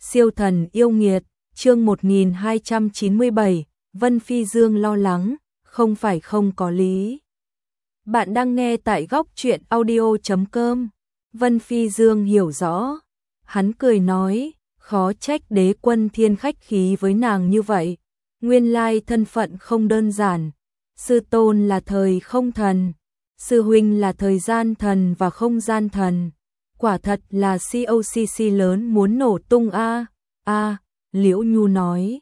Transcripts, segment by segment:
Siêu thần yêu nghiệt, chương 1297, Vân Phi Dương lo lắng, không phải không có lý. Bạn đang nghe tại góc truyện audio.com. Vân Phi Dương hiểu rõ. Hắn cười nói, khó trách đế quân thiên khách khí với nàng như vậy. Nguyên lai thân phận không đơn giản. Sư tôn là thời không thần. Sư huynh là thời gian thần và không gian thần. Quả thật là COCC lớn muốn nổ tung a. Liễu Nhu nói.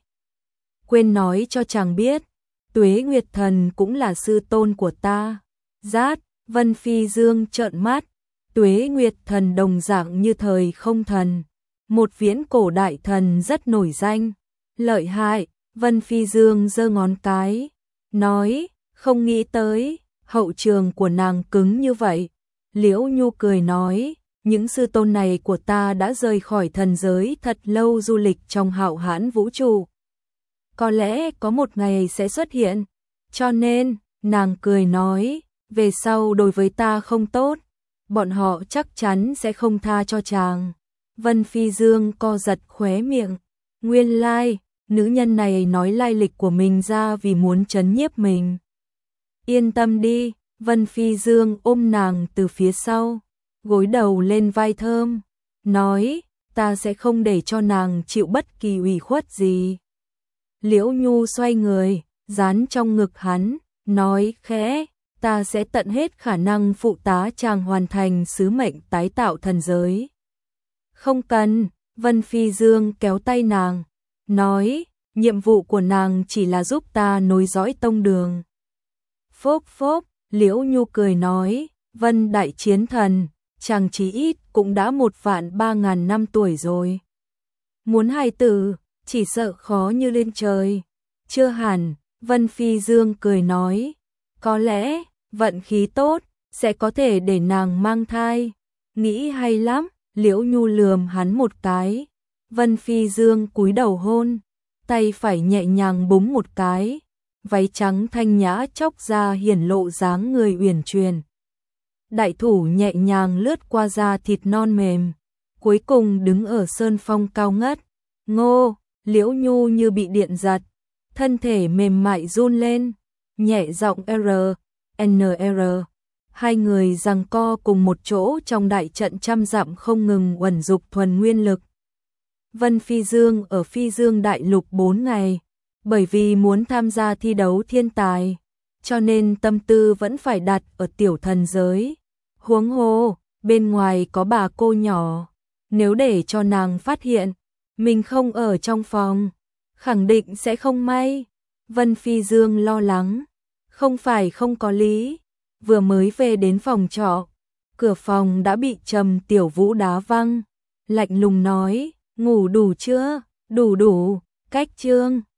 Quên nói cho chàng biết, Tuế Nguyệt Thần cũng là sư tôn của ta. Rát, Vân Phi Dương trợn mắt. Tuế Nguyệt Thần đồng dạng như thời không thần, một viễn cổ đại thần rất nổi danh. Lợi hại, Vân Phi Dương giơ ngón cái, nói, không nghĩ tới, hậu trường của nàng cứng như vậy. Liễu Nhu cười nói, những sư tôn này của ta đã rời khỏi thần giới thật lâu du lịch trong hạo hãn vũ trụ. Có lẽ có một ngày sẽ xuất hiện, cho nên, nàng cười nói, về sau đối với ta không tốt, bọn họ chắc chắn sẽ không tha cho chàng. Vân Phi Dương co giật khóe miệng, nguyên lai, nữ nhân này nói lai lịch của mình ra vì muốn trấn nhiếp mình. Yên tâm đi, Vân Phi Dương ôm nàng từ phía sau, gối đầu lên vai thơm, nói, ta sẽ không để cho nàng chịu bất kỳ ủy khuất gì. Liễu Nhu xoay người, dán trong ngực hắn, nói khẽ, ta sẽ tận hết khả năng phụ tá chàng hoàn thành sứ mệnh tái tạo thần giới. Không cần, Vân Phi Dương kéo tay nàng, nói, nhiệm vụ của nàng chỉ là giúp ta nối dõi tông đường. Phốp phốp, Liễu Nhu cười nói, Vân đại chiến thần, chàng chí ít cũng đã 1.300.000 năm tuổi rồi. Muốn hài tử, chỉ sợ khó như lên trời. Chưa hẳn, Vân Phi Dương cười nói, có lẽ, vận khí tốt, sẽ có thể để nàng mang thai. Nghĩ hay lắm, Liễu Nhu lườm hắn một cái. Vân Phi Dương cúi đầu hôn, tay phải nhẹ nhàng búng một cái. Váy trắng thanh nhã chóc ra hiển lộ dáng người uyển chuyển. Đại thủ nhẹ nhàng lướt qua da thịt non mềm, cuối cùng đứng ở sơn phong cao ngất. Ngô, Liễu Nhu như bị điện giật, thân thể mềm mại run lên, nhẹ giọng NR. Hai người giằng co cùng một chỗ trong đại trận trăm dặm không ngừng uẩn dục thuần nguyên lực. Vân Phi Dương ở Phi Dương Đại Lục 4 ngày, bởi vì muốn tham gia thi đấu thiên tài, cho nên tâm tư vẫn phải đặt ở tiểu thần giới. Huống hồ, bên ngoài có bà cô nhỏ, nếu để cho nàng phát hiện, mình không ở trong phòng, khẳng định sẽ không may. Vân Phi Dương lo lắng, không phải không có lý, vừa mới về đến phòng trọ, cửa phòng đã bị Trầm Tiểu Vũ đá văng, lạnh lùng nói, ngủ đủ chưa, đủ, cách chương.